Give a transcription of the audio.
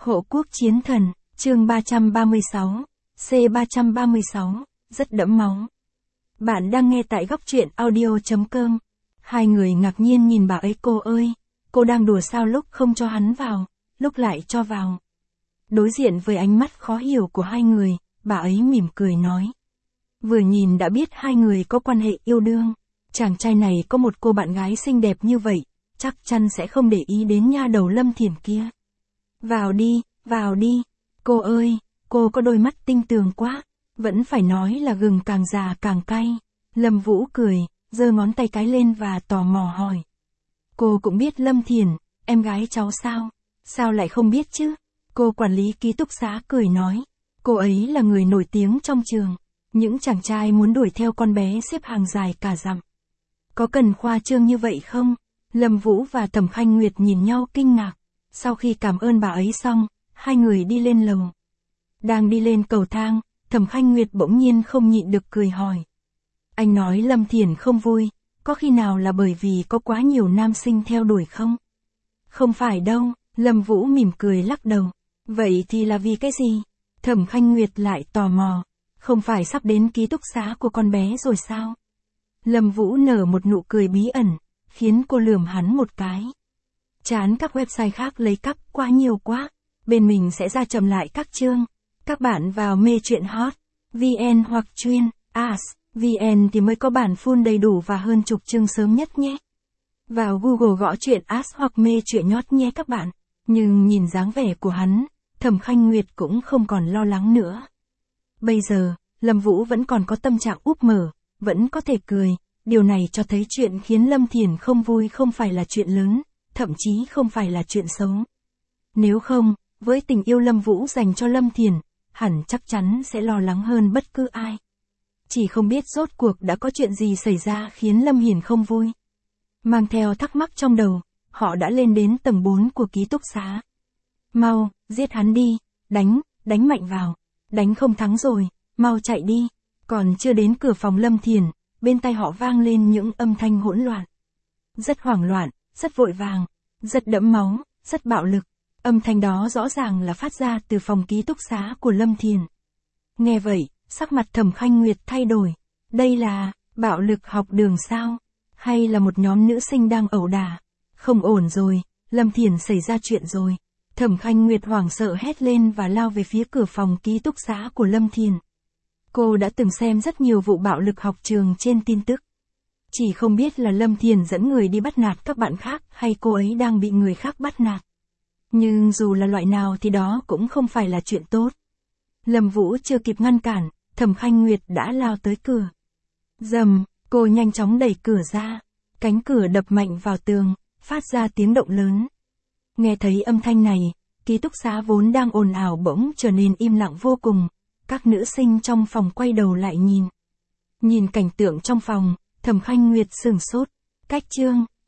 Hộ quốc chiến thần, chương 336, C336, rất đẫm máu. Bạn đang nghe tại góc truyện audio.com. Hai người ngạc nhiên nhìn bà ấy. Cô ơi, cô đang đùa sao, lúc không cho hắn vào, lúc lại cho vào. Đối diện với ánh mắt khó hiểu của hai người, bà ấy mỉm cười nói. Vừa nhìn đã biết hai người có quan hệ yêu đương. Chàng trai này có một cô bạn gái xinh đẹp như vậy, chắc chắn sẽ không để ý đến nha đầu Lâm Thiển kia. Vào đi, cô ơi, cô có đôi mắt tinh tường quá, vẫn phải nói là gừng càng già càng cay. Lâm Vũ cười, giơ ngón tay cái lên và tò mò hỏi. Cô cũng biết Lâm Thiển, em gái cháu sao? Sao lại không biết chứ? Cô quản lý ký túc xá cười nói. Cô ấy là người nổi tiếng trong trường. Những chàng trai muốn đuổi theo con bé xếp hàng dài cả dặm. Có cần khoa trương như vậy không? Lâm Vũ và Thẩm Khanh Nguyệt nhìn nhau kinh ngạc. Sau khi cảm ơn bà ấy xong, hai người đi lên lầu. Đang đi lên cầu thang, Thẩm Khanh Nguyệt bỗng nhiên không nhịn được cười hỏi. Anh nói Lâm Thiển không vui, có khi nào là bởi vì có quá nhiều nam sinh theo đuổi không? Không phải đâu, Lâm Vũ mỉm cười lắc đầu. Vậy thì là vì cái gì? Thẩm Khanh Nguyệt lại tò mò. Không phải sắp đến ký túc xá của con bé rồi sao? Lâm Vũ nở một nụ cười bí ẩn, khiến cô lườm hắn một cái. Chán các website khác lấy cắp quá nhiều quá, bên mình sẽ ra chậm lại các chương. Các bạn vào mê truyện hot, VN hoặc chuyên, VN thì mới có bản full đầy đủ và hơn chục chương sớm nhất nhé. Vào Google gõ truyện hoặc mê truyện nhót nhé các bạn. Nhưng nhìn dáng vẻ của hắn, Thẩm Khanh Nguyệt cũng không còn lo lắng nữa. Bây giờ, Lâm Vũ vẫn còn có tâm trạng úp mở, vẫn có thể cười, điều này cho thấy chuyện khiến Lâm Thiển không vui không phải là chuyện lớn, thậm chí không phải là chuyện xấu. Nếu không, với tình yêu Lâm Vũ dành cho Lâm Thiển, hẳn chắc chắn sẽ lo lắng hơn bất cứ ai. Chỉ không biết rốt cuộc đã có chuyện gì xảy ra khiến Lâm Hiển không vui. Mang theo thắc mắc trong đầu, họ đã lên đến tầng 4 của ký túc xá. Mau, giết hắn đi, đánh mạnh vào, đánh không thắng rồi, mau chạy đi. Còn chưa đến cửa phòng Lâm Thiển, bên tai họ vang lên những âm thanh hỗn loạn. Rất hoảng loạn, rất vội vàng, rất đẫm máu, rất bạo lực. Âm thanh đó rõ ràng là phát ra từ phòng ký túc xá của Lâm Thiển. Nghe vậy, sắc mặt Thẩm Khanh Nguyệt thay đổi. Đây là bạo lực học đường sao? Hay là một nhóm nữ sinh đang ẩu đả? Không ổn rồi, Lâm Thiển xảy ra chuyện rồi. Thẩm Khanh Nguyệt hoảng sợ hét lên và lao về phía cửa phòng ký túc xá của Lâm Thiển. Cô đã từng xem rất nhiều vụ bạo lực học trường trên tin tức. Chỉ không biết là Lâm Thiển dẫn người đi bắt nạt các bạn khác hay cô ấy đang bị người khác bắt nạt. Nhưng dù là loại nào thì đó cũng không phải là chuyện tốt. Lâm Vũ chưa kịp ngăn cản, Thẩm Khanh Nguyệt đã lao tới cửa. Rầm, cô nhanh chóng đẩy cửa ra. Cánh cửa đập mạnh vào tường, phát ra tiếng động lớn. Nghe thấy âm thanh này, ký túc xá vốn đang ồn ào bỗng trở nên im lặng vô cùng. Các nữ sinh trong phòng quay đầu lại nhìn. Nhìn cảnh tượng trong phòng, Thẩm Khanh Nguyệt sửng sốt. Cách chương